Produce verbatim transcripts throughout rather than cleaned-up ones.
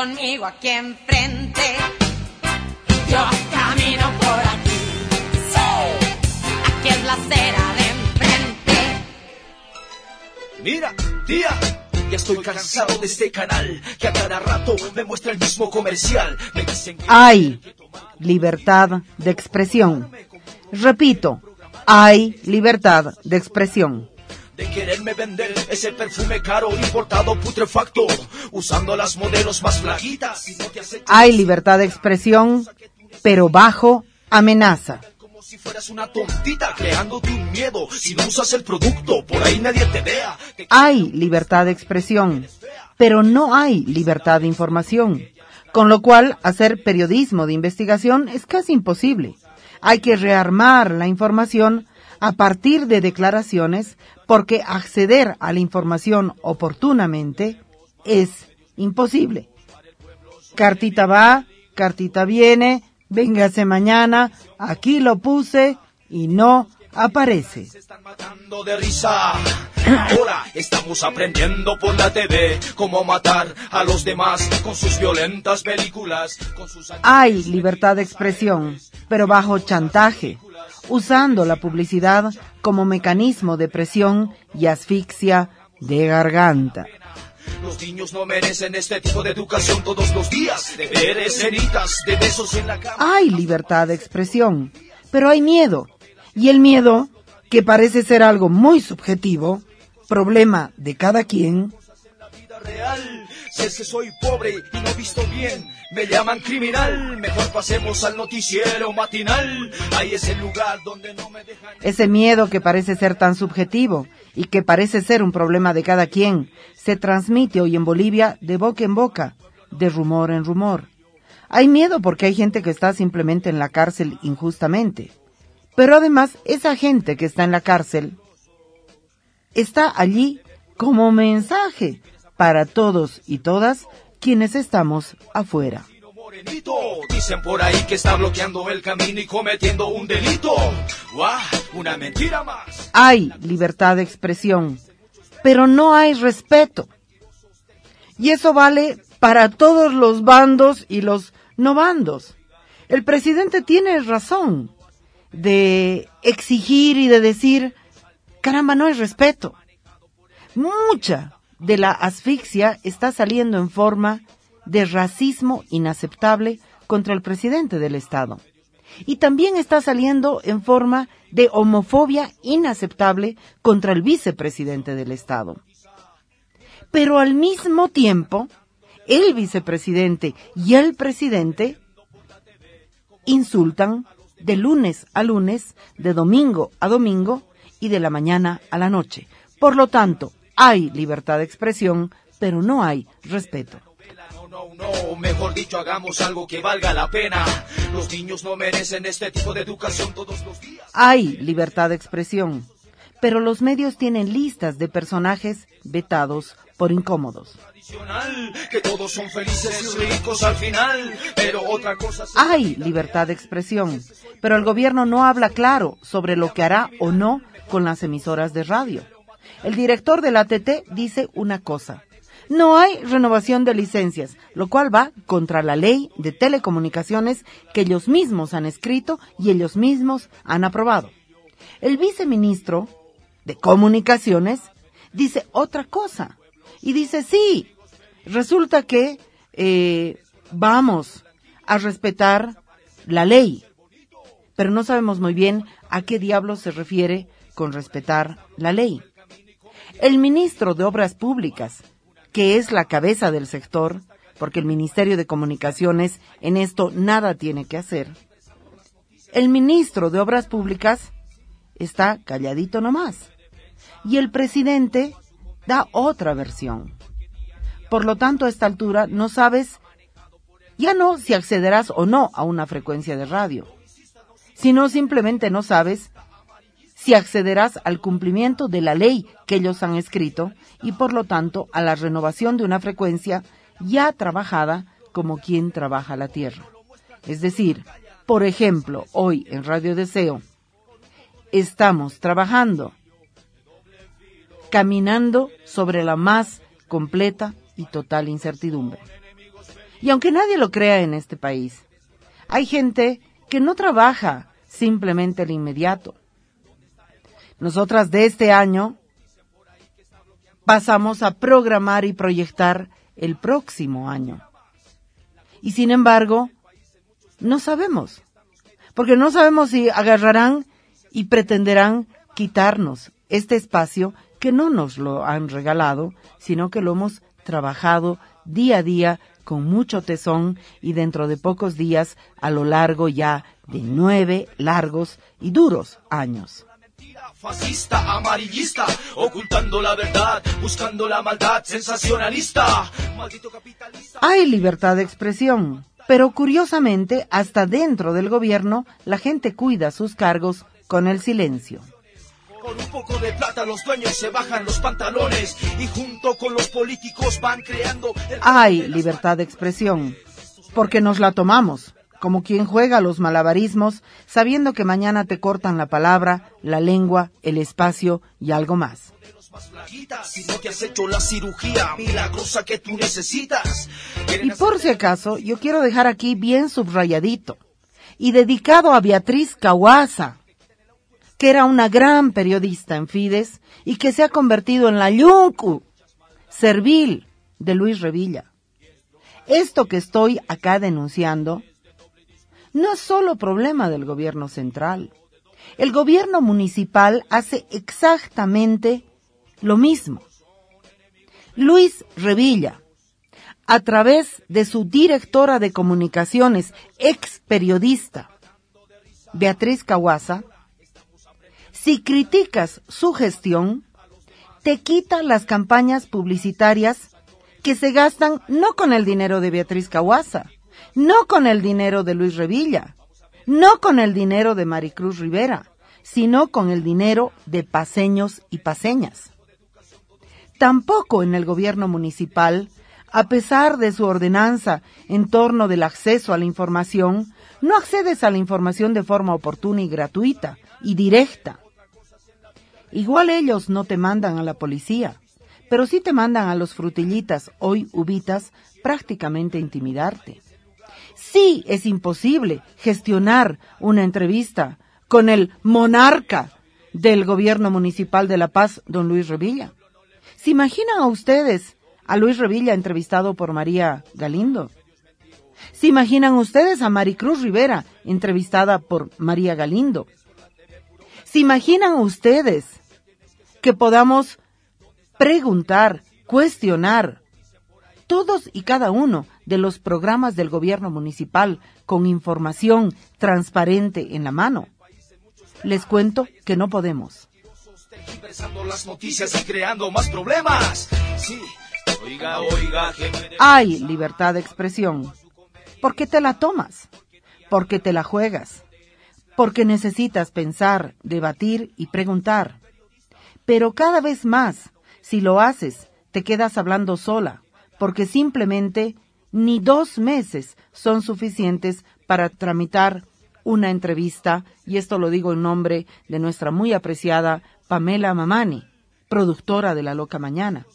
conmigo aquí enfrente. Yo camino por aquí. Sí. Aquí es la acera de enfrente. Mira, tía, ya estoy cansado de este canal que a cada rato me muestra el mismo comercial. Me dicen que hay libertad de expresión. Repito, hay libertad de expresión. De quererme vender ese perfume caro, importado, putrefacto, usando las modelos más flaquitas. Hay libertad de expresión, pero bajo amenaza. Como si fueras una tontita, creándote un miedo. Si no usas el producto, por ahí nadie te vea. Hay libertad de expresión, pero no hay libertad de información. Con lo cual, hacer periodismo de investigación es casi imposible. Hay que rearmar la información a partir de declaraciones, porque acceder a la información oportunamente es imposible. Cartita va, cartita viene, véngase mañana, aquí lo puse y no aparece. Se están matando de risa. Ahora estamos aprendiendo por la T V cómo matar a los demás con sus violentas películas. Con sus... Hay libertad de expresión, pero bajo chantaje, usando la publicidad como mecanismo de presión y asfixia de garganta. Los niños no merecen este tipo de educación todos los días. Deberes, heridas, de besos en la cama. Hay libertad de expresión, pero hay miedo. Y el miedo, que parece ser algo muy subjetivo, problema de cada quien. Real. Si es que soy pobre y no visto bien, me llaman criminal. Mejor pasemos al noticiero matinal. Ahí es el lugar donde no me dejan. Ese miedo que parece ser tan subjetivo y que parece ser un problema de cada quien, se transmite hoy en Bolivia de boca en boca, de rumor en rumor. Hay miedo porque hay gente que está simplemente en la cárcel injustamente. Pero además, esa gente que está en la cárcel está allí como mensaje para todos y todas quienes estamos afuera. Dicen por ahí que está bloqueando el camino y cometiendo un delito. ¡Guau! Una mentira más. Hay libertad de expresión, pero no hay respeto. Y eso vale para todos los bandos y los no bandos. El presidente tiene razón de exigir y de decir, caramba, no hay respeto. Mucha de la asfixia está saliendo en forma de racismo inaceptable contra el presidente del Estado. Y también está saliendo en forma de homofobia inaceptable contra el vicepresidente del Estado. Pero al mismo tiempo, el vicepresidente y el presidente insultan de lunes a lunes, de domingo a domingo y de la mañana a la noche. Por lo tanto, hay libertad de expresión, pero no hay respeto. No, no, no, mejor dicho, hagamos algo que valga la pena. Los niños no merecen este tipo de educación todos los días. Hay libertad de expresión, pero los medios tienen listas de personajes vetados por incómodos. Que todos son felices y ricos al final, pero otra cosa... Hay libertad de expresión, pero el gobierno no habla claro sobre lo que hará o no con las emisoras de radio. El director de la A T T dice una cosa: no hay renovación de licencias, lo cual va contra la ley de telecomunicaciones que ellos mismos han escrito y ellos mismos han aprobado. El viceministro de Comunicaciones dice otra cosa y dice sí, resulta que eh, vamos a respetar la ley, pero no sabemos muy bien a qué diablos se refiere con respetar la ley. El ministro de Obras Públicas, que es la cabeza del sector, porque el Ministerio de Comunicaciones en esto nada tiene que hacer, el ministro de Obras Públicas está calladito nomás, y el presidente da otra versión. Por lo tanto, a esta altura no sabes, ya no si accederás o no a una frecuencia de radio, sino simplemente no sabes si accederás al cumplimiento de la ley que ellos han escrito y por lo tanto a la renovación de una frecuencia ya trabajada como quien trabaja la tierra. Es decir, por ejemplo, hoy en Radio Deseo estamos trabajando, caminando sobre la más completa y total incertidumbre. Y aunque nadie lo crea en este país, hay gente que no trabaja simplemente el inmediato. Nosotras de este año pasamos a programar y proyectar el próximo año. Y sin embargo, no sabemos, porque no sabemos si agarrarán y pretenderán quitarnos este espacio que no nos lo han regalado, sino que lo hemos trabajado día a día con mucho tesón y dentro de pocos días a lo largo ya de nueve largos y duros años. Fascista, amarillista, ocultando la verdad, buscando la maldad, sensacionalista, maldito capitalista. Hay libertad de expresión, pero curiosamente, hasta dentro del gobierno, la gente cuida sus cargos con el silencio. Por un poco de plata los dueños se bajan los pantalones y junto con los políticos van creando... El... Hay libertad de expresión, porque nos la tomamos, como quien juega a los malabarismos, sabiendo que mañana te cortan la palabra, la lengua, el espacio y algo más. Si no te has hecho la cirugía milagrosa que tú necesitas. Y por si acaso, yo quiero dejar aquí bien subrayadito y dedicado a Beatriz Cauasa, que era una gran periodista en Fides y que se ha convertido en la yuncu servil de Luis Revilla. Esto que estoy acá denunciando no es solo problema del gobierno central. El gobierno municipal hace exactamente lo mismo. Luis Revilla, a través de su directora de comunicaciones, ex periodista, Beatriz Cauasa, si criticas su gestión, te quita las campañas publicitarias que se gastan no con el dinero de Beatriz Cauasa, no con el dinero de Luis Revilla, no con el dinero de Maricruz Rivera, sino con el dinero de paseños y paseñas. Tampoco en el gobierno municipal, a pesar de su ordenanza en torno del acceso a la información, no accedes a la información de forma oportuna y gratuita y directa. Igual ellos no te mandan a la policía, pero sí te mandan a los frutillitas, hoy ubitas, prácticamente a intimidarte. Sí es imposible gestionar una entrevista con el monarca del gobierno municipal de La Paz, don Luis Revilla. ¿Se imaginan a ustedes a Luis Revilla entrevistado por María Galindo? ¿Se imaginan ustedes a Maricruz Rivera entrevistada por María Galindo? ¿Se imaginan ustedes que podamos preguntar, cuestionar todos y cada uno de los programas del gobierno municipal con información transparente en la mano? Les cuento que no podemos. Las noticias y creando más problemas. Sí. Oiga, oiga, hay libertad de expresión, porque te la tomas, porque te la juegas, porque necesitas pensar, debatir y preguntar. Pero cada vez más, si lo haces, te quedas hablando sola, porque simplemente ni dos meses son suficientes para tramitar una entrevista, y esto lo digo en nombre de nuestra muy apreciada Pamela Mamani, productora de La Loca Mañana.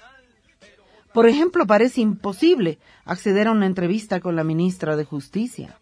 Por ejemplo, parece imposible acceder a una entrevista con la ministra de Justicia.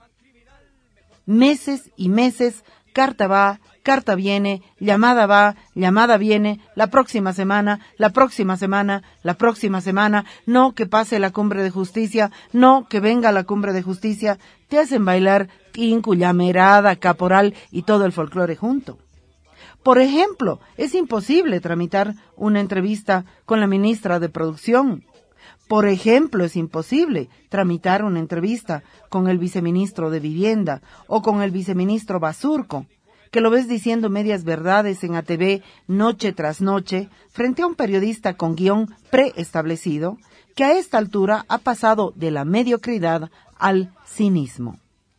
Meses y meses, carta va, carta viene, llamada va, llamada viene, la próxima semana, la próxima semana, la próxima semana, no que pase la cumbre de justicia, no que venga la cumbre de justicia, te hacen bailar quincu, llamerada, caporal y todo el folclore junto. Por ejemplo, es imposible tramitar una entrevista con la ministra de Producción. Por ejemplo, es imposible tramitar una entrevista con el viceministro de Vivienda o con el viceministro Basurco, que lo ves diciendo medias verdades en A T V noche tras noche frente a un periodista con guión preestablecido que a esta altura ha pasado de la mediocridad al cinismo.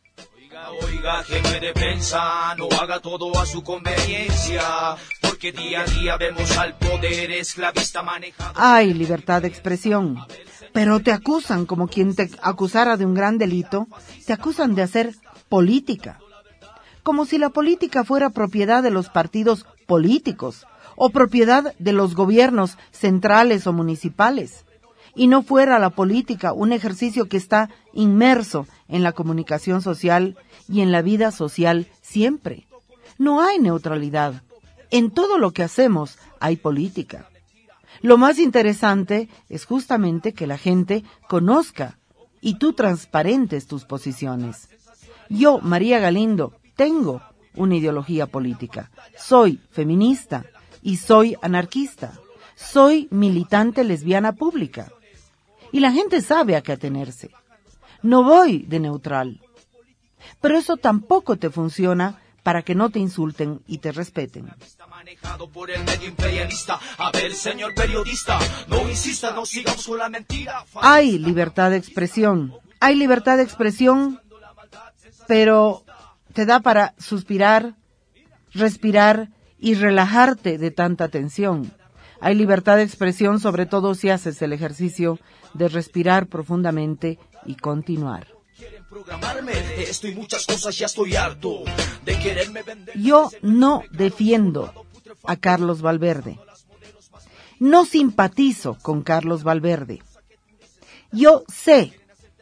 Oiga, jefe de prensa, no haga todo a su conveniencia, porque día a día vemos al poder esclavista manejado. Hay libertad de expresión, pero te acusan como quien te acusara de un gran delito, te acusan de hacer política, como si la política fuera propiedad de los partidos políticos o propiedad de los gobiernos centrales o municipales. y no fuera la política un ejercicio que está inmerso en la comunicación social y en la vida social siempre. No hay neutralidad. En todo lo que hacemos hay política. Lo más interesante es justamente que la gente conozca y tú transparentes tus posiciones. Yo, María Galindo, tengo una ideología política. Soy feminista y soy anarquista. Soy militante lesbiana pública. Y la gente sabe a qué atenerse. No voy de neutral. Pero eso tampoco te funciona para que no te insulten y te respeten. Manejado por el medio imperialista. A ver, señor periodista, no insista, no sigamos con la mentira. Hay libertad de expresión. Hay libertad de expresión, pero te da para suspirar, respirar y relajarte de tanta tensión. Hay libertad de expresión, sobre todo si haces el ejercicio de respirar profundamente y continuar. Quieren programarme, esto y muchas cosas ya estoy harto de quererme vender. Yo no defiendo a Carlos Valverde. No simpatizo con Carlos Valverde. Yo sé,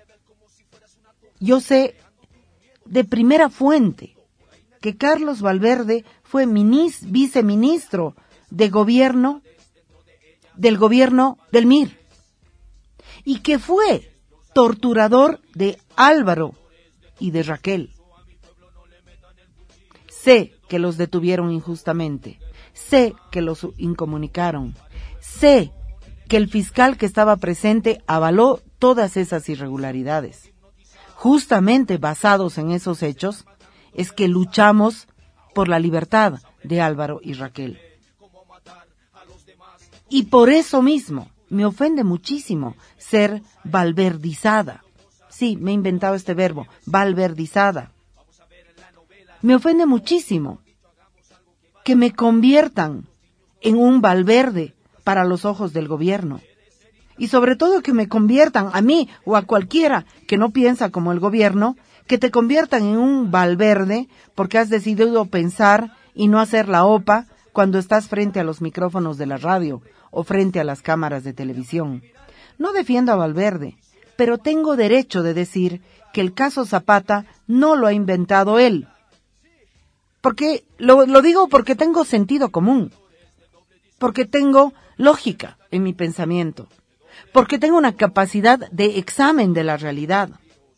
yo sé de primera fuente que Carlos Valverde fue minis, viceministro de gobierno del gobierno del M I R y que fue torturador de Álvaro y de Raquel. Sé que los detuvieron injustamente, sé que los incomunicaron, sé que el fiscal que estaba presente avaló todas esas irregularidades. Justamente basados en esos hechos es que luchamos por la libertad de Álvaro y Raquel. Y por eso mismo me ofende muchísimo ser valverdizada. Sí, me he inventado este verbo, valverdizada. Me ofende muchísimo que me conviertan en un Valverde para los ojos del gobierno. Y sobre todo que me conviertan a mí o a cualquiera que no piensa como el gobierno, que te conviertan en un Valverde porque has decidido pensar y no hacer la opa cuando estás frente a los micrófonos de la radio o frente a las cámaras de televisión. No defiendo a Valverde, pero tengo derecho de decir que el caso Zapata no lo ha inventado él. Porque lo, lo digo porque tengo sentido común, porque tengo lógica en mi pensamiento, porque tengo una capacidad de examen de la realidad.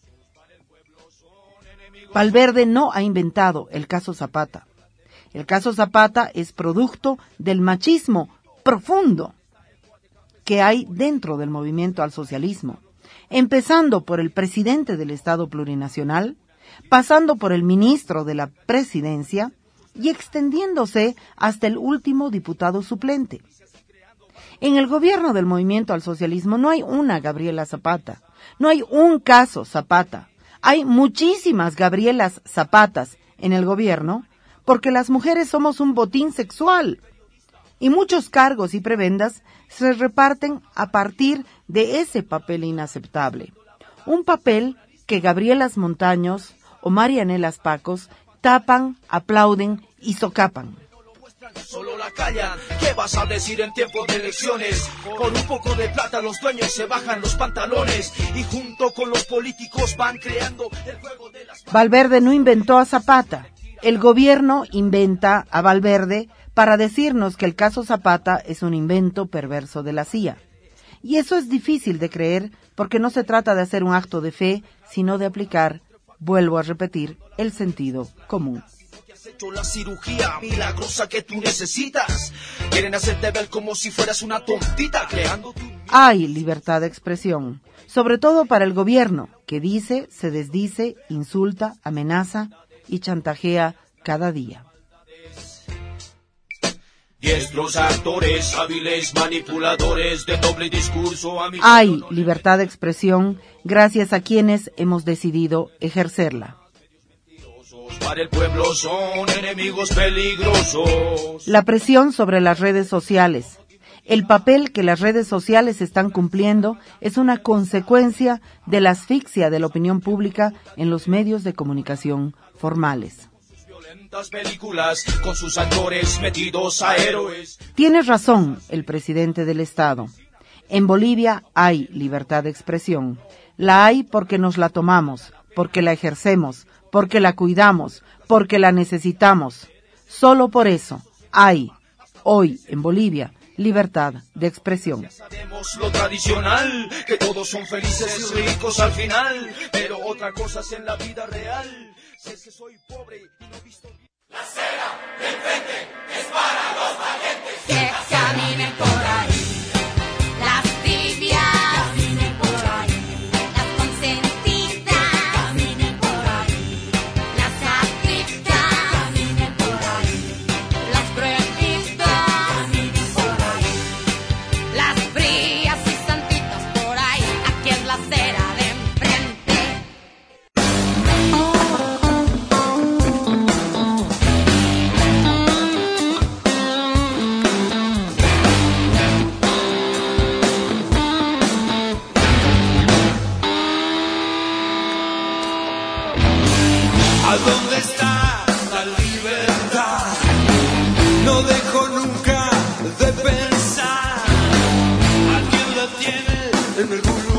Valverde no ha inventado el caso Zapata. El caso Zapata es producto del machismo profundo que hay dentro del movimiento al socialismo, empezando por el presidente del Estado Plurinacional, pasando por el ministro de la Presidencia y extendiéndose hasta el último diputado suplente. En el gobierno del movimiento al socialismo no hay una Gabriela Zapata, no hay un caso Zapata, hay muchísimas Gabrielas Zapatas en el gobierno porque las mujeres somos un botín sexual y muchos cargos y prebendas se reparten a partir de ese papel inaceptable. Un papel que Gabrielas Montaños o Marianelas Pacos tapan, aplauden y socapan. Solo la callan. ¿Qué vas a decir en tiempo de elecciones? Por un poco de plata los dueños se bajan los pantalones y junto con los políticos van creando el juego de las... Valverde no inventó a Zapata. El gobierno inventa a Valverde para decirnos que el caso Zapata es un invento perverso de la C I A. Y eso es difícil de creer porque no se trata de hacer un acto de fe, sino de aplicar, vuelvo a repetir, el sentido común. Has hecho la cirugía milagrosa que tú necesitas. Quieren hacerte ver como si fueras una tontita creando tu... Hay libertad de expresión, sobre todo para el gobierno, que dice, se desdice, insulta, amenaza y chantajea cada día. Diestros actores, hábiles manipuladores de doble discurso. Hay libertad de expresión gracias a quienes hemos decidido ejercerla. Para el pueblo son enemigos peligrosos. La presión sobre las redes sociales. El papel que las redes sociales están cumpliendo es una consecuencia de la asfixia de la opinión pública en los medios de comunicación formales. Películas con sus actores metidos a héroes. Tiene razón el presidente del Estado. En Bolivia hay libertad de expresión. La hay porque nos la tomamos, porque la ejercemos, porque la cuidamos, porque la necesitamos. Solo por eso hay, hoy en Bolivia, libertad de expresión. Ya sabemos lo tradicional, que todos son felices y ricos al final, pero otra cosa es en la vida real. Si es que soy pobre y no he visto bien. La acera de enfrente es para los valientes. Que caminen por ahí. Las tibias. Caminen por ahí. Las consentidas. Caminen por ahí. Las aflictas. Caminen por ahí. Las cruelistas. Caminen por ahí. Las frías y santitas por ahí. Aquí es la acera de enfrente. ¿A dónde está la libertad? No dejo nunca de pensar. Alguien la tiene en algún lugar.